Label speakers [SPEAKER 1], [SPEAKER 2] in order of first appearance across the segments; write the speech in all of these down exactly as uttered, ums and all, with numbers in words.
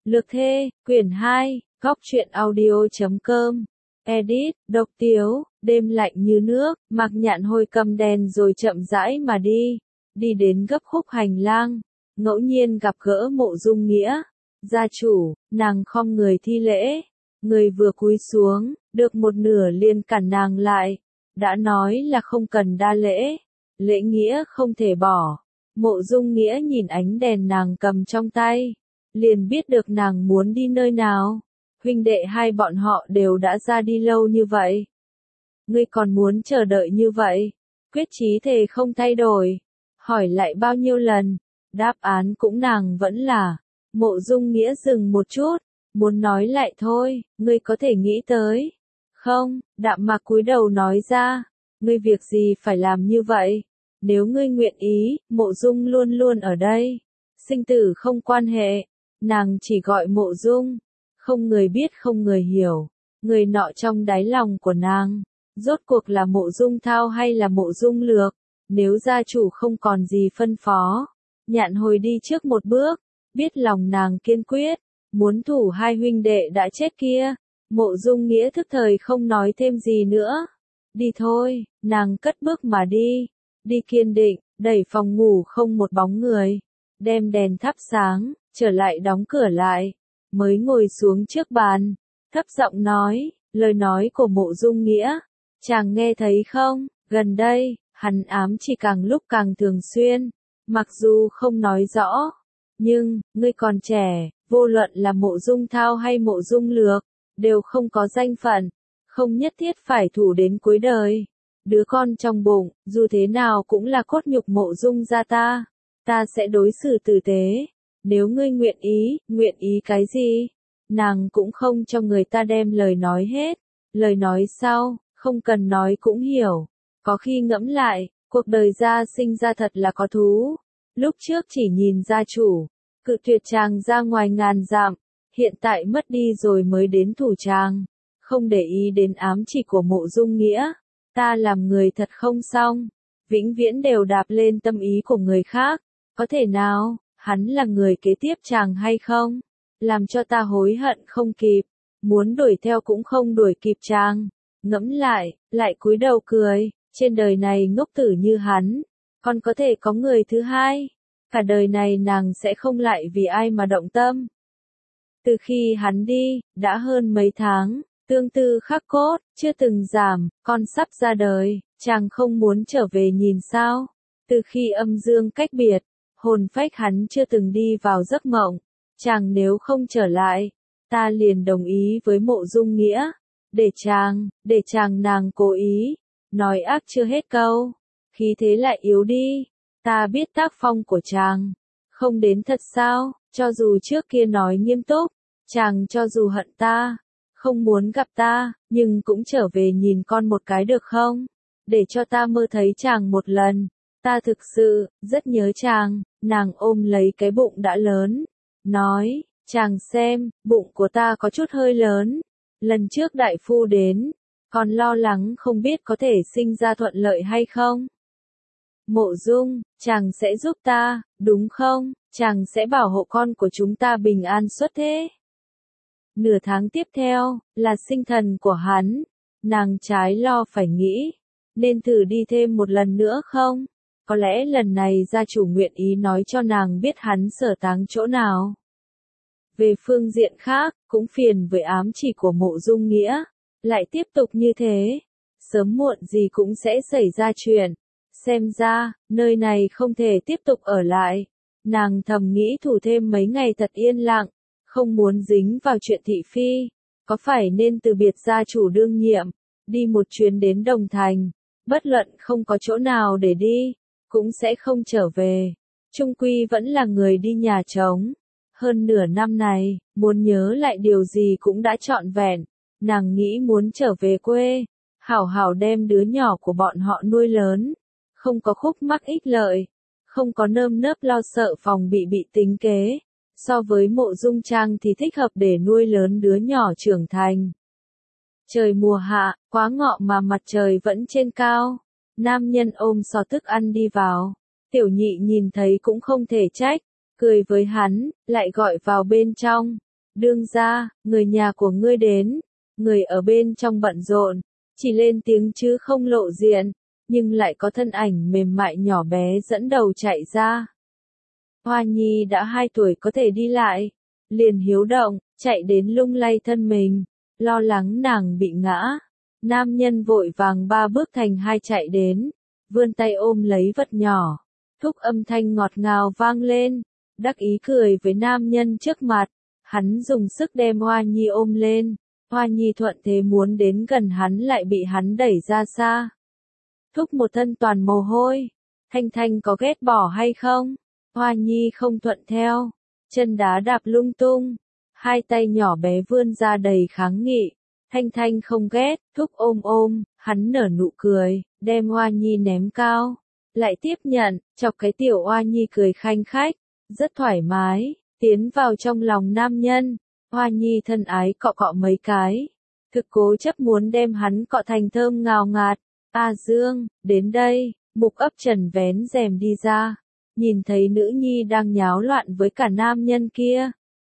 [SPEAKER 1] Lược Thê, quyển hai, góc truyện audio chấm com. Edit, Độc Tiếu, đêm lạnh như nước, Mạc Nhạn Hồi cầm đèn rồi chậm rãi mà đi, đi đến gấp khúc hành lang, ngẫu nhiên gặp gỡ Mộ Dung Nghĩa. Gia chủ, nàng khom người thi lễ, người vừa cúi xuống, được một nửa liền cản nàng lại, đã nói là không cần đa lễ, lễ nghĩa không thể bỏ. Mộ Dung Nghĩa nhìn ánh đèn nàng cầm trong tay, liền biết được nàng muốn đi nơi nào. Huynh đệ hai bọn họ đều đã ra đi lâu như vậy. Ngươi còn muốn chờ đợi như vậy? Quyết chí thề không thay đổi. Hỏi lại bao nhiêu lần, đáp án cũng nàng vẫn là. Mộ Dung Nghĩa dừng một chút, muốn nói lại thôi, ngươi có thể nghĩ tới. Không, Đạm Mạc cúi đầu nói ra, ngươi việc gì phải làm như vậy? Nếu ngươi nguyện ý, Mộ Dung luôn luôn ở đây. Sinh tử không quan hệ, nàng chỉ gọi Mộ Dung. Không người biết không người hiểu, người nọ trong đáy lòng của nàng, rốt cuộc là Mộ Dung Thao hay là Mộ Dung Lược, nếu gia chủ không còn gì phân phó. Nhạn Hồi đi trước một bước, biết lòng nàng kiên quyết, muốn thủ hai huynh đệ đã chết kia. Mộ Dung Nghĩa thức thời không nói thêm gì nữa. Đi thôi, nàng cất bước mà đi, đi kiên định, đẩy phòng ngủ không một bóng người, đem đèn thắp sáng, trở lại đóng cửa lại. Mới ngồi xuống trước bàn, thấp giọng nói, lời nói của Mộ Dung Nghĩa, chàng nghe thấy không? Gần đây, hắn ám chỉ càng lúc càng thường xuyên, mặc dù không nói rõ, nhưng, ngươi còn trẻ, vô luận là Mộ Dung Thao hay Mộ Dung Lược, đều không có danh phận, không nhất thiết phải thủ đến cuối đời. Đứa con trong bụng, dù thế nào cũng là cốt nhục Mộ Dung gia ta, ta sẽ đối xử tử tế. Nếu ngươi nguyện ý, nguyện ý cái gì? Nàng cũng không cho người ta đem lời nói hết. Lời nói sau, không cần nói cũng hiểu. Có khi ngẫm lại, cuộc đời gia sinh ra thật là có thú. Lúc trước chỉ nhìn gia chủ, cự tuyệt chàng ra ngoài ngàn dặm. Hiện tại mất đi rồi mới đến thủ chàng. Không để ý đến ám chỉ của Mộ Dung Nghĩa. Ta làm người thật không xong. Vĩnh viễn đều đạp lên tâm ý của người khác. Có thể nào? Hắn là người kế tiếp chàng hay không? Làm cho ta hối hận không kịp, muốn đuổi theo cũng không đuổi kịp chàng. Ngẫm lại, lại cúi đầu cười, trên đời này ngốc tử như hắn, còn có thể có người thứ hai. Cả đời này nàng sẽ không lại vì ai mà động tâm. Từ khi hắn đi, đã hơn mấy tháng, tương tư khắc cốt, chưa từng giảm, con sắp ra đời, chàng không muốn trở về nhìn sao? Từ khi âm dương cách biệt, hồn phách hắn chưa từng đi vào giấc mộng, chàng nếu không trở lại, ta liền đồng ý với Mộ Dung Nghĩa, để chàng, để chàng nàng cố ý, nói ác chưa hết câu, khí thế lại yếu đi, ta biết tác phong của chàng, không đến thật sao, cho dù trước kia nói nghiêm túc, chàng cho dù hận ta, không muốn gặp ta, nhưng cũng trở về nhìn con một cái được không, để cho ta mơ thấy chàng một lần. Ta thực sự, rất nhớ chàng. Nàng ôm lấy cái bụng đã lớn, nói, chàng xem, bụng của ta có chút hơi lớn. Lần trước đại phu đến, còn lo lắng không biết có thể sinh ra thuận lợi hay không. Mộ Dung, chàng sẽ giúp ta, đúng không? Chàng sẽ bảo hộ con của chúng ta bình an xuất thế. Nửa tháng tiếp theo, là sinh thần của hắn. Nàng trái lo phải nghĩ, nên thử đi thêm một lần nữa không? Có lẽ lần này gia chủ nguyện ý nói cho nàng biết hắn sở táng chỗ nào. Về phương diện khác, cũng phiền với ám chỉ của Mộ Dung Nghĩa. Lại tiếp tục như thế, sớm muộn gì cũng sẽ xảy ra chuyện. Xem ra, nơi này không thể tiếp tục ở lại. Nàng thầm nghĩ thủ thêm mấy ngày thật yên lặng, không muốn dính vào chuyện thị phi. Có phải nên từ biệt gia chủ đương nhiệm, đi một chuyến đến Đồng Thành, bất luận không có chỗ nào để đi, cũng sẽ không trở về. Trung quy vẫn là người đi nhà trống. Hơn nửa năm này, muốn nhớ lại điều gì cũng đã trọn vẹn. Nàng nghĩ muốn trở về quê, hảo hảo đem đứa nhỏ của bọn họ nuôi lớn. Không có khúc mắc ích lợi, không có nơm nớp lo sợ phòng bị bị tính kế. So với Mộ Dung Trang thì thích hợp để nuôi lớn đứa nhỏ trưởng thành. Trời mùa hạ, quá ngọ mà mặt trời vẫn trên cao. Nam nhân ôm xò thức ăn đi vào, tiểu nhị nhìn thấy cũng không thể trách, cười với hắn, lại gọi vào bên trong. đương gia, người nhà của ngươi đến. Người ở bên trong bận rộn, chỉ lên tiếng chứ không lộ diện, nhưng lại có thân ảnh mềm mại nhỏ bé dẫn đầu chạy ra. Hoa Nhi đã hai tuổi có thể đi lại, liền hiếu động, chạy đến lung lay thân mình, lo lắng nàng bị ngã. Nam nhân vội vàng ba bước thành hai chạy đến, vươn tay ôm lấy vật nhỏ. Thúc âm thanh ngọt ngào vang lên, đắc ý cười với nam nhân trước mặt. Hắn dùng sức đem Hoa Nhi ôm lên. Hoa Nhi thuận thế muốn đến gần hắn lại bị hắn đẩy ra xa. Thúc một thân toàn mồ hôi. Thanh Thanh có ghét bỏ hay không? Hoa Nhi không thuận theo. Chân đá đạp lung tung. Hai tay nhỏ bé vươn ra đầy kháng nghị. Thanh Thanh không ghét, thúc ôm ôm, hắn nở nụ cười, đem Hoa Nhi ném cao. Lại tiếp nhận, chọc cái tiểu Hoa Nhi cười khanh khách, rất thoải mái, tiến vào trong lòng nam nhân. Hoa Nhi thân ái cọ cọ mấy cái, thực cố chấp muốn đem hắn cọ thành thơm ngào ngạt. A Dương, đến đây, Mục Ấp Trần vén rèm đi ra, nhìn thấy nữ nhi đang nháo loạn với cả nam nhân kia.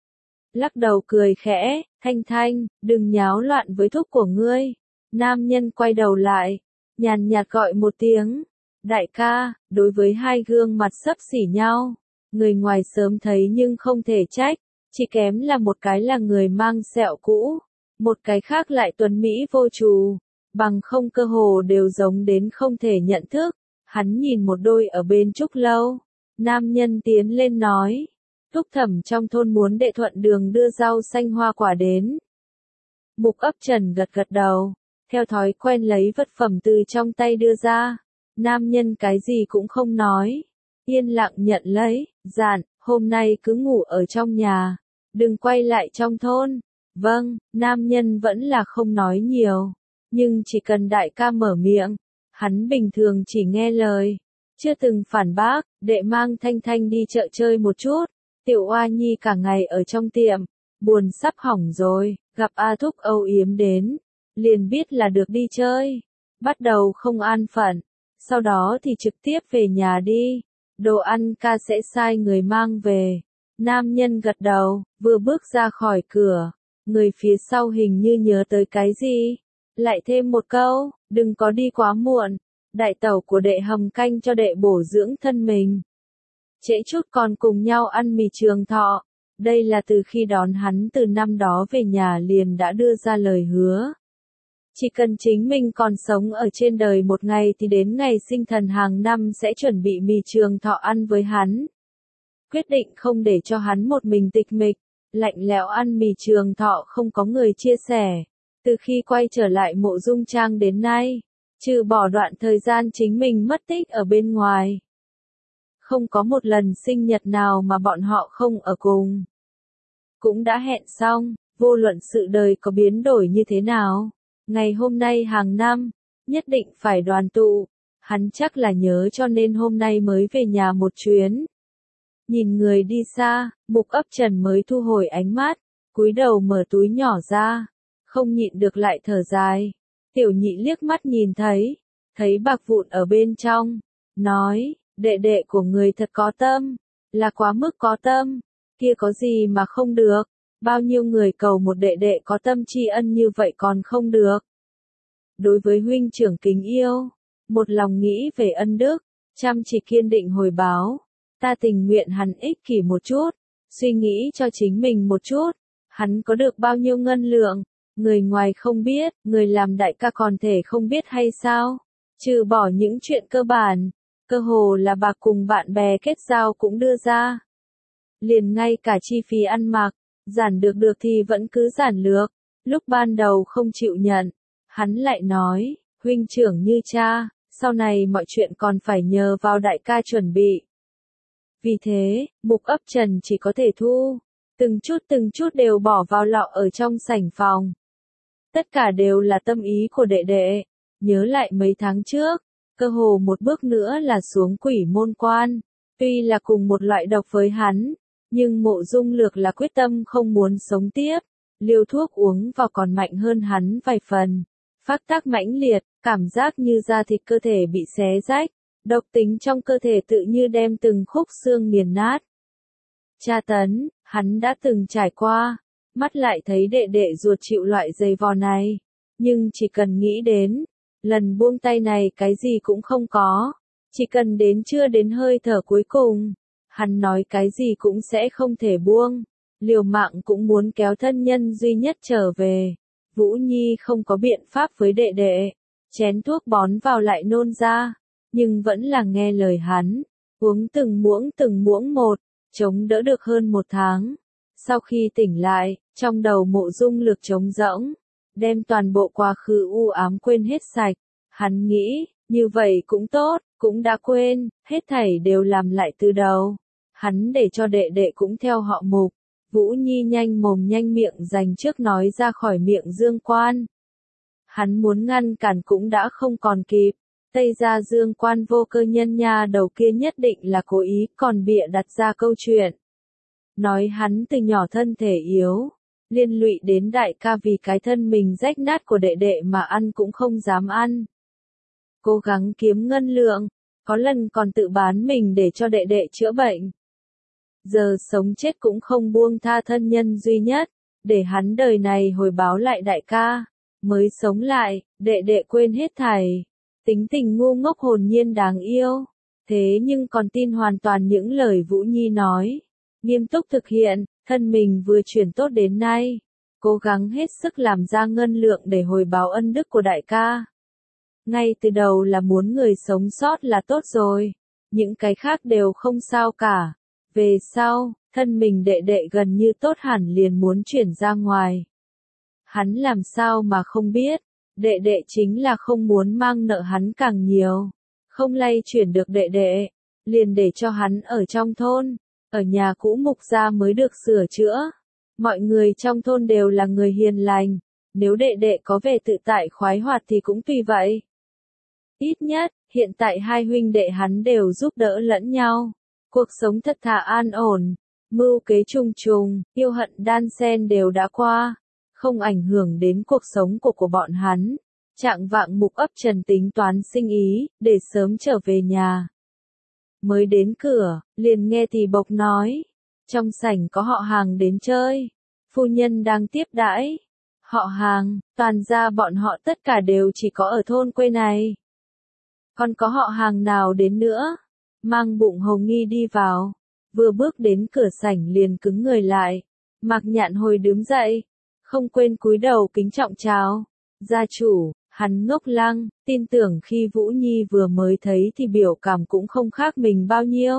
[SPEAKER 1] Lắc đầu cười khẽ, Thanh Thanh, đừng nháo loạn với thúc của ngươi. Nam nhân quay đầu lại, nhàn nhạt gọi một tiếng, đại ca. Đối với hai gương mặt xấp xỉ nhau, người ngoài sớm thấy nhưng không thể trách, chỉ kém là một cái là người mang sẹo cũ, một cái khác lại tuấn mỹ vô trù, bằng không cơ hồ đều giống đến không thể nhận thức. Hắn nhìn một đôi ở bên trúc lâu, nam nhân tiến lên nói, Thúc Thẩm trong thôn muốn đệ thuận đường đưa rau xanh hoa quả đến. Mục Ấp Trần gật gật đầu, theo thói quen lấy vật phẩm từ trong tay đưa ra. Nam nhân cái gì cũng không nói, yên lặng nhận lấy, dặn, hôm nay cứ ngủ ở trong nhà, đừng quay lại trong thôn. Vâng, nam nhân vẫn là không nói nhiều, nhưng chỉ cần đại ca mở miệng, hắn bình thường chỉ nghe lời, chưa từng phản bác. Đệ mang Thanh Thanh đi chợ chơi một chút. Tiểu Hoa Nhi cả ngày ở trong tiệm, buồn sắp hỏng rồi, gặp A Thúc âu yếm đến, liền biết là được đi chơi, bắt đầu không an phận, sau đó thì trực tiếp về nhà đi, đồ ăn ca sẽ sai người mang về. Nam nhân gật đầu, vừa bước ra khỏi cửa, người phía sau hình như nhớ tới cái gì, lại thêm một câu, đừng có đi quá muộn, đại tẩu của đệ hầm canh cho đệ bổ dưỡng thân mình. Trễ chút còn cùng nhau ăn mì trường thọ. Đây là từ khi đón hắn từ năm đó về nhà liền đã đưa ra lời hứa. Chỉ cần chính mình còn sống ở trên đời một ngày thì đến ngày sinh thần hàng năm sẽ chuẩn bị mì trường thọ ăn với hắn. Quyết định không để cho hắn một mình tịch mịch, lạnh lẽo ăn mì trường thọ không có người chia sẻ. Từ khi quay trở lại Mộ Dung Trang đến nay, trừ bỏ đoạn thời gian chính mình mất tích ở bên ngoài, không có một lần sinh nhật nào mà bọn họ không ở cùng. Cũng đã hẹn xong, vô luận sự đời có biến đổi như thế nào, ngày hôm nay hàng năm, nhất định phải đoàn tụ. Hắn chắc là nhớ cho nên hôm nay mới về nhà một chuyến. Nhìn người đi xa, Mục Ấp Trần mới thu hồi ánh mắt, cúi đầu mở túi nhỏ ra, không nhịn được lại thở dài. Tiểu Nhị liếc mắt nhìn thấy, thấy bạc vụn ở bên trong, nói, đệ đệ của người thật có tâm, là quá mức có tâm, kia có gì mà không được, bao nhiêu người cầu một đệ đệ có tâm tri ân như vậy còn không được. Đối với huynh trưởng kính yêu, một lòng nghĩ về ân đức, chăm chỉ kiên định hồi báo, ta tình nguyện hắn ích kỷ một chút, suy nghĩ cho chính mình một chút, hắn có được bao nhiêu ngân lượng, người ngoài không biết, người làm đại ca còn thể không biết hay sao, trừ bỏ những chuyện cơ bản. Cơ hồ là bạc cùng bạn bè kết giao cũng đưa ra. Liền ngay cả chi phí ăn mặc, giản được được thì vẫn cứ giản lược. Lúc ban đầu không chịu nhận, hắn lại nói, huynh trưởng như cha, sau này mọi chuyện còn phải nhờ vào đại ca chuẩn bị. Vì thế, Mục Ấp Trần chỉ có thể thu, từng chút từng chút đều bỏ vào lọ ở trong sảnh phòng. Tất cả đều là tâm ý của đệ đệ, nhớ lại mấy tháng trước. Cơ hồ một bước nữa là xuống quỷ môn quan, tuy là cùng một loại độc với hắn, nhưng Mộ Dung Lược là quyết tâm không muốn sống tiếp, liều thuốc uống vào còn mạnh hơn hắn vài phần, phát tác mãnh liệt, cảm giác như da thịt cơ thể bị xé rách, độc tính trong cơ thể tự như đem từng khúc xương nghiền nát. Tra tấn, hắn đã từng trải qua, mắt lại thấy đệ đệ ruột chịu loại giày vò này. Nhưng chỉ cần nghĩ đến, lần buông tay này cái gì cũng không có. Chỉ cần đến chưa đến hơi thở cuối cùng, hắn nói cái gì cũng sẽ không thể buông. Liều mạng cũng muốn kéo thân nhân duy nhất trở về. Vũ Nhi không có biện pháp với đệ đệ. Chén thuốc bón vào lại nôn ra. Nhưng vẫn là nghe lời hắn. Uống từng muỗng từng muỗng một. Chống đỡ được hơn một tháng. Sau khi tỉnh lại, trong đầu Mộ Dung Lực trống rỗng. Đem toàn bộ quá khứ u ám quên hết sạch. Hắn nghĩ, như vậy cũng tốt, cũng đã quên, hết thảy đều làm lại từ đầu. Hắn để cho đệ đệ cũng theo họ Mục. Vũ Nhi nhanh mồm nhanh miệng dành trước nói ra khỏi miệng Dương Quan. Hắn muốn ngăn cản cũng đã không còn kịp. Tây ra Dương Quan vô cơ nhân nha đầu kia nhất định là cố ý còn bịa đặt ra câu chuyện. Nói hắn từ nhỏ thân thể yếu. Liên lụy đến đại ca vì cái thân mình rách nát của đệ đệ mà ăn cũng không dám ăn. Cố gắng kiếm ngân lượng, có lần còn tự bán mình để cho đệ đệ chữa bệnh. Giờ sống chết cũng không buông tha thân nhân duy nhất, để hắn đời này hồi báo lại đại ca. Mới sống lại, đệ đệ quên hết thảy. Tính tình ngu ngốc hồn nhiên đáng yêu. Thế nhưng còn tin hoàn toàn những lời Vũ Nhi nói. Nghiêm túc thực hiện, thân mình vừa chuyển tốt đến nay. Cố gắng hết sức làm ra ngân lượng để hồi báo ân đức của đại ca. Ngay từ đầu là muốn người sống sót là tốt rồi. Những cái khác đều không sao cả. Về sau, thân mình đệ đệ gần như tốt hẳn liền muốn chuyển ra ngoài. Hắn làm sao mà không biết. Đệ đệ chính là không muốn mang nợ hắn càng nhiều. Không lay chuyển được đệ đệ. Liền để cho hắn ở trong thôn. Ở nhà cũ Mục gia mới được sửa chữa. Mọi người trong thôn đều là người hiền lành. Nếu đệ đệ có vẻ tự tại khoái hoạt thì cũng tùy vậy. Ít nhất, hiện tại hai huynh đệ hắn đều giúp đỡ lẫn nhau. Cuộc sống thật thà an ổn. Mưu kế trùng trùng, yêu hận đan xen đều đã qua. Không ảnh hưởng đến cuộc sống của của bọn hắn. Trạng vạng Mục ấp Trần tính toán sinh ý, để sớm trở về nhà. Mới đến cửa, liền nghe thì bộc nói. Trong sảnh có họ hàng đến chơi. Phu nhân đang tiếp đãi. Họ hàng, toàn ra bọn họ tất cả đều chỉ có ở thôn quê này. Còn có họ hàng nào đến nữa? Mang bụng hồng nghi đi vào. Vừa bước đến cửa sảnh liền cứng người lại. Mạc Nhạn Hồi đứng dậy. Không quên cúi đầu kính trọng chào. Gia chủ, hắn ngốc lăng, tin tưởng khi Vũ Nhi vừa mới thấy thì biểu cảm cũng không khác mình bao nhiêu.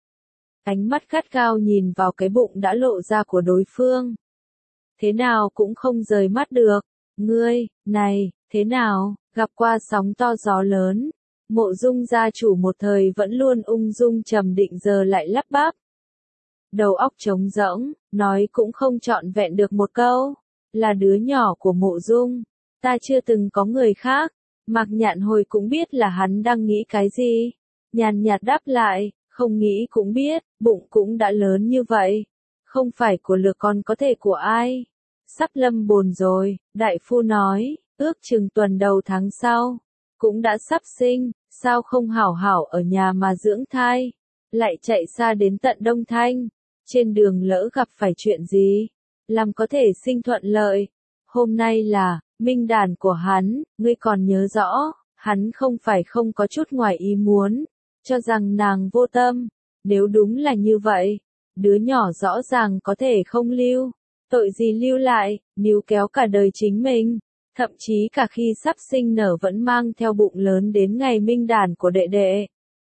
[SPEAKER 1] Ánh mắt gắt gao nhìn vào cái bụng đã lộ ra của đối phương. Thế nào cũng không rời mắt được. Ngươi, này, thế nào, gặp qua sóng to gió lớn. Mộ Dung gia chủ một thời vẫn luôn ung dung trầm định giờ lại lắp bắp. Đầu óc trống rỗng, nói cũng không trọn vẹn được một câu. Là đứa nhỏ của Mộ Dung. Ta chưa từng có người khác. Mạc Nhạn Hồi cũng biết là hắn đang nghĩ cái gì. Nhàn nhạt đáp lại, không nghĩ cũng biết, bụng cũng đã lớn như vậy. Không phải của lừa còn có thể của ai. Sắp lâm bồn rồi, đại phu nói, ước chừng tuần đầu tháng sau. Cũng đã sắp sinh, sao không hảo hảo ở nhà mà dưỡng thai. Lại chạy xa đến tận Đông Thanh. Trên đường lỡ gặp phải chuyện gì. Làm có thể sinh thuận lợi. Hôm nay là, minh đàn của hắn, ngươi còn nhớ rõ. Hắn không phải không có chút ngoài ý muốn. Cho rằng nàng vô tâm. Nếu đúng là như vậy. Đứa nhỏ rõ ràng có thể không lưu. Tội gì lưu lại, níu kéo cả đời chính mình. Thậm chí cả khi sắp sinh nở vẫn mang theo bụng lớn đến ngày minh đàn của đệ đệ.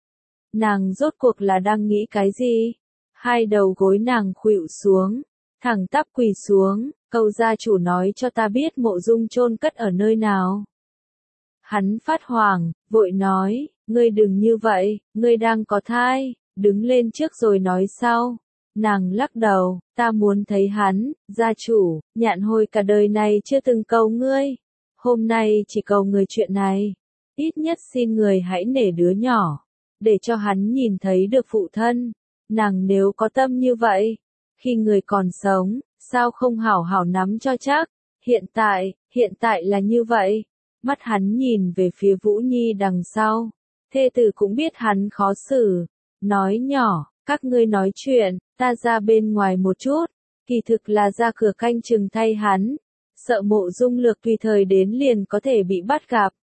[SPEAKER 1] Nàng rốt cuộc là đang nghĩ cái gì? Hai đầu gối nàng khuỵu xuống, thẳng tắp quỳ xuống, câu gia chủ nói cho ta biết Mộ Dung chôn cất ở nơi nào. Hắn phát hoảng, vội nói, ngươi đừng như vậy, ngươi đang có thai, đứng lên trước rồi nói sau. Nàng lắc đầu, ta muốn thấy hắn, gia chủ, Nhạn Hồi cả đời này chưa từng cầu ngươi. Hôm nay chỉ cầu người chuyện này. Ít nhất xin người hãy nể đứa nhỏ. Để cho hắn nhìn thấy được phụ thân. Nàng nếu có tâm như vậy. Khi người còn sống, sao không hảo hảo nắm cho chắc. Hiện tại, hiện tại là như vậy. Mắt hắn nhìn về phía Vũ Nhi đằng sau. Thê tử cũng biết hắn khó xử. Nói nhỏ, các ngươi nói chuyện, ta ra bên ngoài một chút. kỳ thực là ra cửa canh chừng thay hắn, sợ Mộ Dung Lược tùy thời đến liền có thể bị bắt gặp.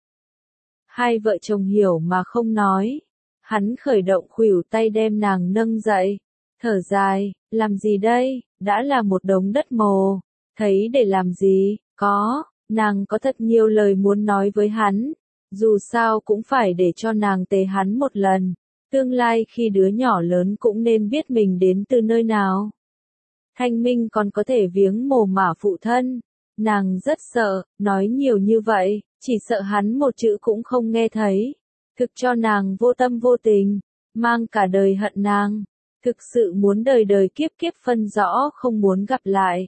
[SPEAKER 1] Hai vợ chồng hiểu mà không nói, hắn khởi động khuỷu tay đem nàng nâng dậy, thở dài, làm gì đây, đã là một đống đất mồ, thấy để làm gì, có, nàng có thật nhiều lời muốn nói với hắn, dù sao cũng phải để cho nàng tế hắn một lần, tương lai khi đứa nhỏ lớn cũng nên biết mình đến từ nơi nào. Thanh Minh còn có thể viếng mồ mả phụ thân, nàng rất sợ, nói nhiều như vậy, chỉ sợ hắn một chữ cũng không nghe thấy, thực cho nàng vô tâm vô tình, mang cả đời hận nàng, thực sự muốn đời đời kiếp kiếp phân rõ không muốn gặp lại.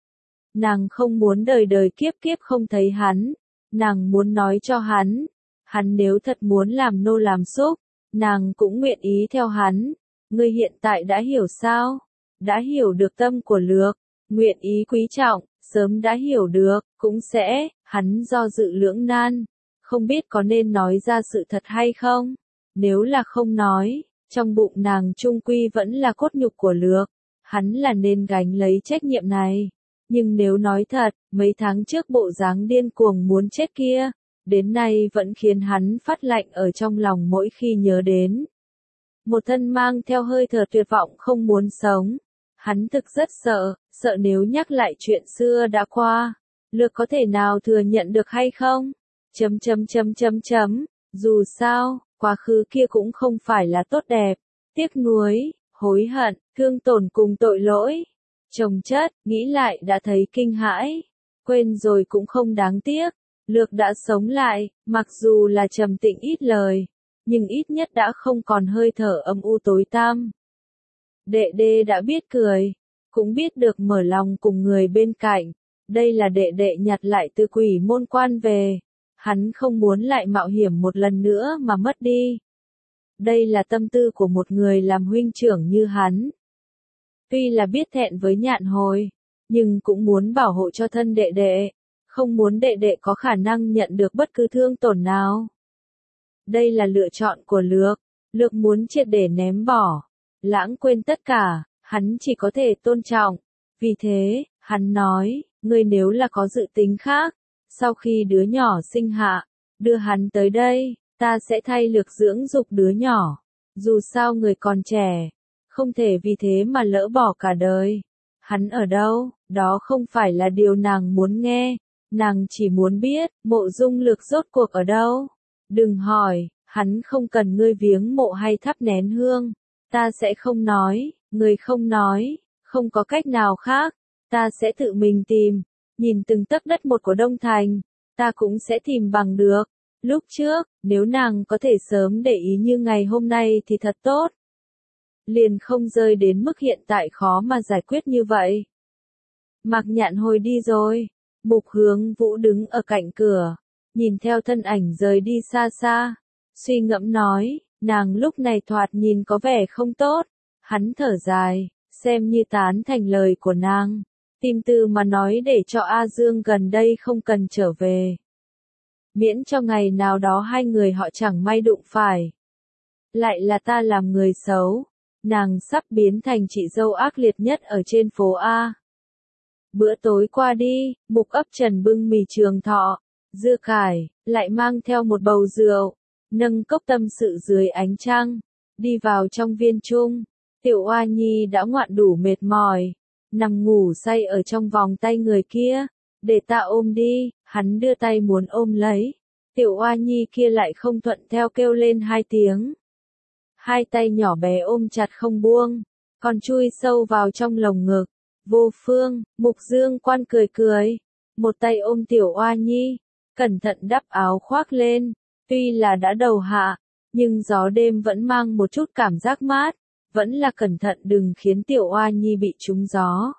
[SPEAKER 1] Nàng không muốn đời đời kiếp kiếp không thấy hắn, nàng muốn nói cho hắn, hắn nếu thật muốn làm nô làm xúc, nàng cũng nguyện ý theo hắn. Ngươi hiện tại đã hiểu sao? Đã hiểu được tâm của Lược, nguyện ý quý trọng, sớm đã hiểu được, cũng sẽ, hắn do dự lưỡng nan, không biết có nên nói ra sự thật hay không. Nếu là không nói, trong bụng nàng trung quy vẫn là cốt nhục của Lược, hắn là nên gánh lấy trách nhiệm này. Nhưng nếu nói thật, mấy tháng trước bộ dáng điên cuồng muốn chết kia, đến nay vẫn khiến hắn phát lạnh ở trong lòng mỗi khi nhớ đến. Một thân mang theo hơi thở tuyệt vọng không muốn sống. Hắn thực rất sợ, sợ nếu nhắc lại chuyện xưa đã qua, Lược có thể nào thừa nhận được hay không? Chấm chấm chấm chấm chấm, dù sao, quá khứ kia cũng không phải là tốt đẹp, tiếc nuối, hối hận, thương tổn cùng tội lỗi. Chồng chất, nghĩ lại đã thấy kinh hãi, quên rồi cũng không đáng tiếc, Lược đã sống lại, mặc dù là trầm tĩnh ít lời, nhưng ít nhất đã không còn hơi thở âm u tối tăm. Đệ đệ đã biết cười, cũng biết được mở lòng cùng người bên cạnh, đây là đệ đệ nhặt lại từ Quỷ Môn Quan về, hắn không muốn lại mạo hiểm một lần nữa mà mất đi. Đây là tâm tư của một người làm huynh trưởng như hắn. Tuy là biết thẹn với Nhạn Hồi, nhưng cũng muốn bảo hộ cho thân đệ đệ, không muốn đệ đệ có khả năng nhận được bất cứ thương tổn nào. Đây là lựa chọn của Lược, Lược muốn triệt để ném bỏ, lãng quên tất cả, hắn chỉ có thể tôn trọng. Vì thế, hắn nói, ngươi nếu là có dự tính khác, sau khi đứa nhỏ sinh hạ, đưa hắn tới đây, ta sẽ thay Lược dưỡng dục đứa nhỏ. Dù sao người còn trẻ, không thể vì thế mà lỡ bỏ cả đời. Hắn ở đâu, đó không phải là điều nàng muốn nghe, nàng chỉ muốn biết, Mộ Dung Lược rốt cuộc ở đâu. Đừng hỏi, hắn không cần ngươi viếng mộ hay thắp nén hương, ta sẽ không nói, người không nói, không có cách nào khác, ta sẽ tự mình tìm, nhìn từng tấc đất một của Đông Thành, ta cũng sẽ tìm bằng được. Lúc trước, nếu nàng có thể sớm để ý như ngày hôm nay thì thật tốt. Liền không rơi đến mức hiện tại khó mà giải quyết như vậy. Mạc Nhạn Hồi đi rồi, Mục Hướng Vũ đứng ở cạnh cửa, nhìn theo thân ảnh rời đi xa xa, suy ngẫm nói, nàng lúc này thoạt nhìn có vẻ không tốt, hắn thở dài, xem như tán thành lời của nàng, tìm từ mà nói để cho A Dương gần đây không cần trở về. Miễn cho ngày nào đó hai người họ chẳng may đụng phải. Lại là ta làm người xấu, nàng sắp biến thành chị dâu ác liệt nhất ở trên phố A. Bữa tối qua đi, Mục Ấp Trần bưng mì Trường Thọ, dưa cải, lại mang theo một bầu rượu, nâng cốc tâm sự dưới ánh trăng, đi vào trong viên trung. Tiểu Oa Nhi đã ngoạn đủ mệt mỏi, nằm ngủ say ở trong vòng tay người kia, để ta ôm đi, hắn đưa tay muốn ôm lấy, Tiểu Oa Nhi kia lại không thuận theo kêu lên hai tiếng. Hai tay nhỏ bé ôm chặt không buông, còn chui sâu vào trong lồng ngực. Vô Phương, Mục Dương Quan cười cười, một tay ôm Tiểu Oa Nhi, cẩn thận đắp áo khoác lên, tuy là đã đầu hạ, nhưng gió đêm vẫn mang một chút cảm giác mát, vẫn là cẩn thận đừng khiến Tiểu Oa Nhi bị trúng gió.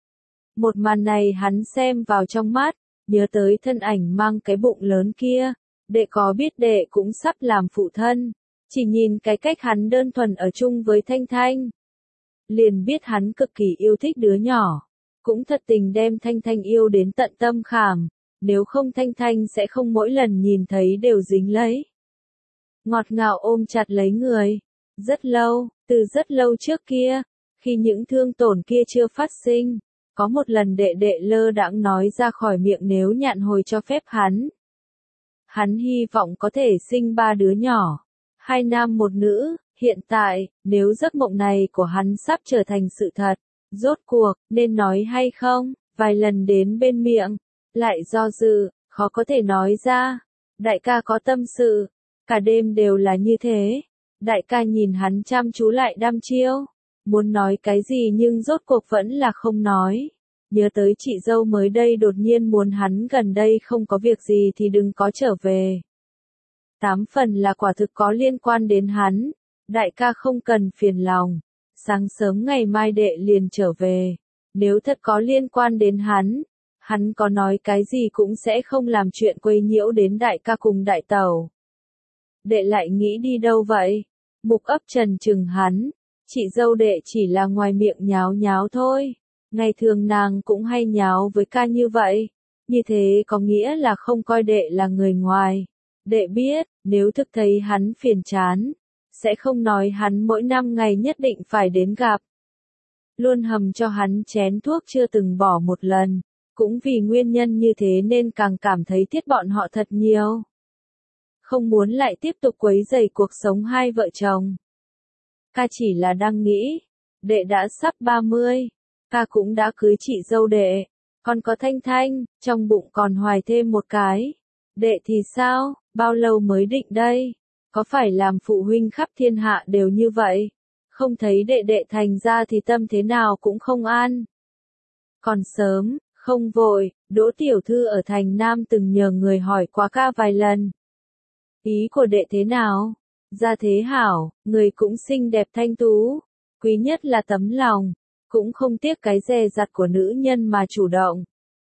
[SPEAKER 1] Một màn này hắn xem vào trong mắt, nhớ tới thân ảnh mang cái bụng lớn kia, đệ có biết đệ cũng sắp làm phụ thân, chỉ nhìn cái cách hắn đơn thuần ở chung với Thanh Thanh. Liền biết hắn cực kỳ yêu thích đứa nhỏ, cũng thật tình đem Thanh Thanh yêu đến tận tâm khảm, nếu không Thanh Thanh sẽ không mỗi lần nhìn thấy đều dính lấy. Ngọt ngào ôm chặt lấy người, rất lâu, từ rất lâu trước kia, khi những thương tổn kia chưa phát sinh, Có một lần đệ đệ lơ đãng nói ra khỏi miệng nếu Nhạn Hồi cho phép hắn. Hắn hy vọng có thể sinh ba đứa nhỏ, hai nam một nữ. Hiện tại, nếu giấc mộng này của hắn sắp trở thành sự thật, rốt cuộc, nên nói hay không, vài lần đến bên miệng, lại do dự, khó có thể nói ra. Đại ca có tâm sự, cả đêm đều là như thế. Đại ca nhìn hắn chăm chú lại đăm chiêu, muốn nói cái gì nhưng rốt cuộc vẫn là không nói. Nhớ tới chị dâu mới đây đột nhiên muốn hắn gần đây không có việc gì thì đừng có trở về. Tám phần là quả thực có liên quan đến hắn. Đại ca không cần phiền lòng, sáng sớm ngày mai đệ liền trở về. Nếu thật có liên quan đến hắn, hắn có nói cái gì cũng sẽ không làm chuyện quấy nhiễu đến đại ca cùng đại tẩu. Đệ lại nghĩ đi đâu vậy? Mục Ấp Trần chừng hắn, chị dâu đệ chỉ là ngoài miệng nháo nháo thôi. Ngày thường nàng cũng hay nháo với ca như vậy. Như thế có nghĩa là không coi đệ là người ngoài. Đệ biết, nếu thực thấy hắn phiền chán, sẽ không nói hắn mỗi năm ngày nhất định phải đến gặp. Luôn hầm cho hắn chén thuốc chưa từng bỏ một lần. Cũng vì nguyên nhân như thế nên càng cảm thấy tiếc bọn họ thật nhiều. Không muốn lại tiếp tục quấy rầy cuộc sống hai vợ chồng. Ca chỉ là đang nghĩ, đệ đã sắp ba mươi, ca cũng đã cưới chị dâu đệ, còn có Thanh Thanh, trong bụng còn hoài thêm một cái. Đệ thì sao, bao lâu mới định đây? Có phải làm phụ huynh khắp thiên hạ đều như vậy? Không thấy đệ đệ thành ra thì tâm thế nào cũng không an. Còn sớm, không vội, Đỗ tiểu thư ở thành Nam từng nhờ người hỏi qua ca vài lần. Ý của đệ thế nào? Gia thế hảo, người cũng xinh đẹp thanh tú, quý nhất là tấm lòng, cũng không tiếc cái dè dặt của nữ nhân mà chủ động.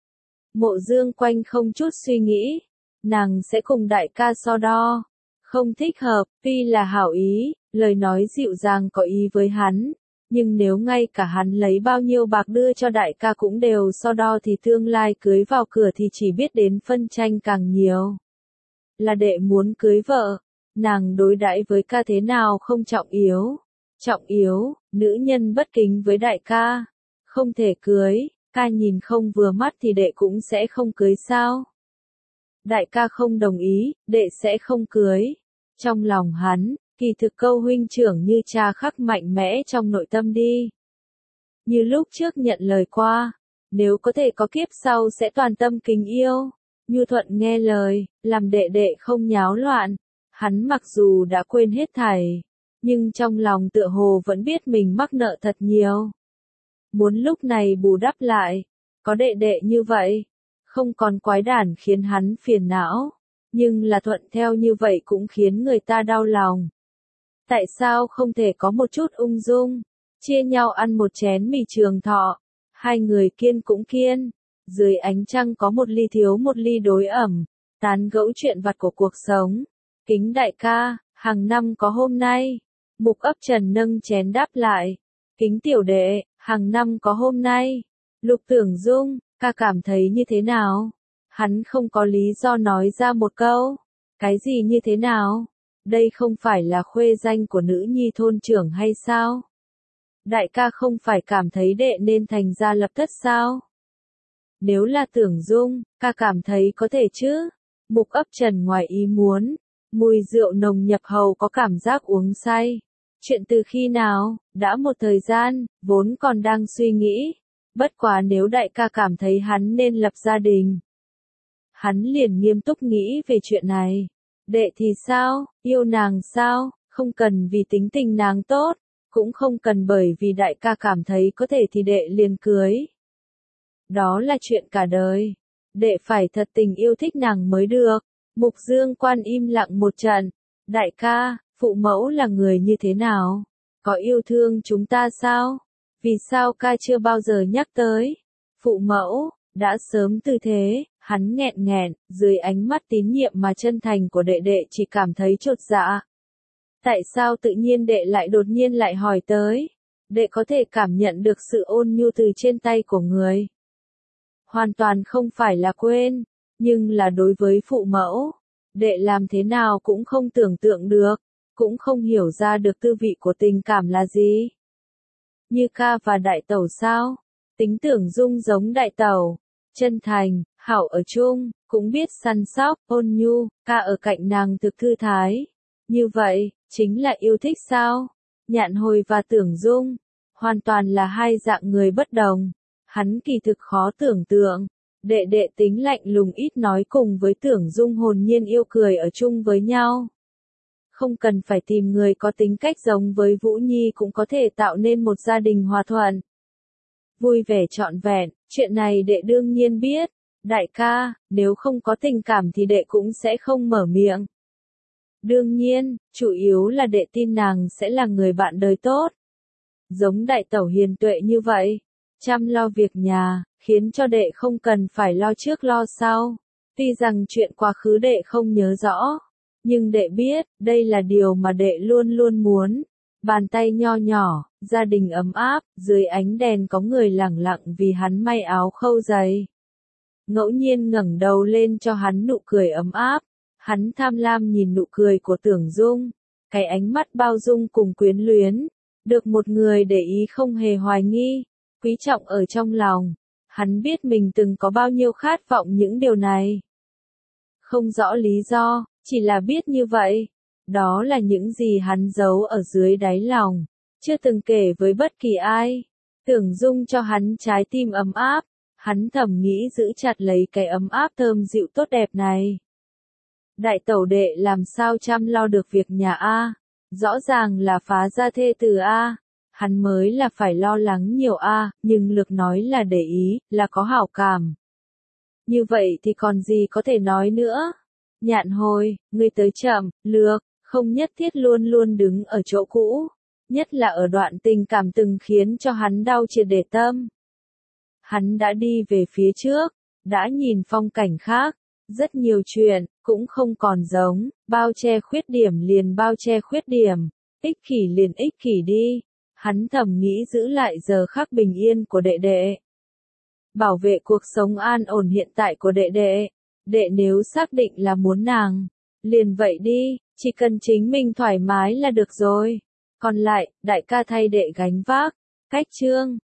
[SPEAKER 1] Mộ Dương quanh không chút suy nghĩ, nàng sẽ cùng đại ca so đo. Không thích hợp, tuy là hảo ý, lời nói dịu dàng có ý với hắn, nhưng nếu ngay cả hắn lấy bao nhiêu bạc đưa cho đại ca cũng đều so đo thì tương lai cưới vào cửa thì chỉ biết đến phân tranh càng nhiều. Là đệ muốn cưới vợ, nàng đối đãi với ca thế nào không trọng yếu. Trọng yếu, nữ nhân bất kính với đại ca, không thể cưới, ca nhìn không vừa mắt thì đệ cũng sẽ không cưới sao. Đại ca không đồng ý, đệ sẽ không cưới. Trong lòng hắn, kỳ thực câu huynh trưởng như cha khắc mạnh mẽ trong nội tâm đi. Như lúc trước nhận lời qua, nếu có thể có kiếp sau sẽ toàn tâm kính yêu, nhu thuận nghe lời, làm đệ đệ không nháo loạn. Hắn mặc dù đã quên hết thảy, nhưng trong lòng tựa hồ vẫn biết mình mắc nợ thật nhiều. Muốn lúc này bù đắp lại, có đệ đệ như vậy, không còn quái đản khiến hắn phiền não, nhưng là thuận theo như vậy cũng khiến người ta đau lòng. Tại sao không thể có một chút ung dung, chia nhau ăn một chén mì trường thọ, hai người kiên cũng kiên, dưới ánh trăng có một ly thiếu một ly đối ẩm, tán gẫu chuyện vặt của cuộc sống. Kính đại ca, hàng năm có hôm nay. Mục Ấp Trần nâng chén đáp lại. Kính tiểu đệ, hàng năm có hôm nay. Lục Tưởng Dung, ca cảm thấy như thế nào? Hắn không có lý do nói ra một câu. Cái gì như thế nào? Đây không phải là khuê danh của nữ nhi thôn trưởng hay sao? Đại ca không phải cảm thấy đệ nên thành gia lập thất sao? Nếu là Tưởng Dung, ca cảm thấy có thể chứ? Mục Ấp Trần ngoài ý muốn. Mùi rượu nồng nhập hầu có cảm giác uống say. Chuyện từ khi nào? Đã một thời gian, vốn còn đang suy nghĩ. Bất quá nếu đại ca cảm thấy hắn nên lập gia đình. Hắn liền nghiêm túc nghĩ về chuyện này. Đệ thì sao? Yêu nàng sao? Không cần vì tính tình nàng tốt. Cũng không cần bởi vì đại ca cảm thấy có thể thì đệ liền cưới. Đó là chuyện cả đời. Đệ phải thật tình yêu thích nàng mới được. Mục Dương Quan im lặng một trận. Đại ca, phụ mẫu là người như thế nào? Có yêu thương chúng ta sao? Vì sao ca chưa bao giờ nhắc tới? Phụ mẫu, đã sớm tư thế, hắn nghẹn nghẹn, dưới ánh mắt tín nhiệm mà chân thành của đệ đệ chỉ cảm thấy chột dạ. Tại sao tự nhiên đệ lại đột nhiên lại hỏi tới? Đệ có thể cảm nhận được sự ôn nhu từ trên tay của người. Hoàn toàn không phải là quên. Nhưng là đối với phụ mẫu, đệ làm thế nào cũng không tưởng tượng được, cũng không hiểu ra được tư vị của tình cảm là gì. Như ca và đại tẩu sao? Tính Tưởng Dung giống đại tẩu, chân thành, hảo ở chung, cũng biết săn sóc, ôn nhu, ca ở cạnh nàng thực thư thái. Như vậy, chính là yêu thích sao? Nhạn Hồi và Tưởng Dung, hoàn toàn là hai dạng người bất đồng. Hắn kỳ thực khó tưởng tượng, đệ đệ tính lạnh lùng ít nói cùng với Tưởng Dung hồn nhiên yêu cười ở chung với nhau. Không cần phải tìm người có tính cách giống với Vũ Nhi cũng có thể tạo nên một gia đình hòa thuận. Vui vẻ trọn vẹn, chuyện này đệ đương nhiên biết. Đại ca, nếu không có tình cảm thì đệ cũng sẽ không mở miệng. Đương nhiên, chủ yếu là đệ tin nàng sẽ là người bạn đời tốt. Giống đại tẩu hiền tuệ như vậy, chăm lo việc nhà, khiến cho đệ không cần phải lo trước lo sau. Tuy rằng chuyện quá khứ đệ không nhớ rõ, nhưng đệ biết, đây là điều mà đệ luôn luôn muốn. Bàn tay nho nhỏ, gia đình ấm áp, dưới ánh đèn có người lẳng lặng vì hắn may áo khâu giày. Ngẫu nhiên ngẩng đầu lên cho hắn nụ cười ấm áp. Hắn tham lam nhìn nụ cười của Tưởng Dung, cái ánh mắt bao dung cùng quyến luyến, được một người để ý không hề hoài nghi, quý trọng ở trong lòng. Hắn biết mình từng có bao nhiêu khát vọng những điều này. Không rõ lý do, chỉ là biết như vậy. Đó là những gì hắn giấu ở dưới đáy lòng, chưa từng kể với bất kỳ ai. Tưởng Dung cho hắn trái tim ấm áp, hắn thầm nghĩ giữ chặt lấy cái ấm áp thơm dịu tốt đẹp này. Đại tẩu đệ làm sao chăm lo được việc nhà a? Rõ ràng là phá gia thê từ a. Hắn mới là phải lo lắng nhiều a, nhưng Lược nói là để ý, là có hảo cảm. Như vậy thì còn gì có thể nói nữa? Nhạn Hồi, ngươi tới chậm, Lược, không nhất thiết luôn luôn đứng ở chỗ cũ, nhất là ở đoạn tình cảm từng khiến cho hắn đau triệt để tâm. Hắn đã đi về phía trước, đã nhìn phong cảnh khác, rất nhiều chuyện, cũng không còn giống, bao che khuyết điểm liền bao che khuyết điểm, ích kỷ liền ích kỷ đi. Hắn thầm nghĩ giữ lại giờ khắc bình yên của đệ đệ. Bảo vệ cuộc sống an ổn hiện tại của đệ đệ. Đệ nếu xác định là muốn nàng, liền vậy đi, chỉ cần chính mình thoải mái là được rồi. Còn lại, đại ca thay đệ gánh vác. Cách chương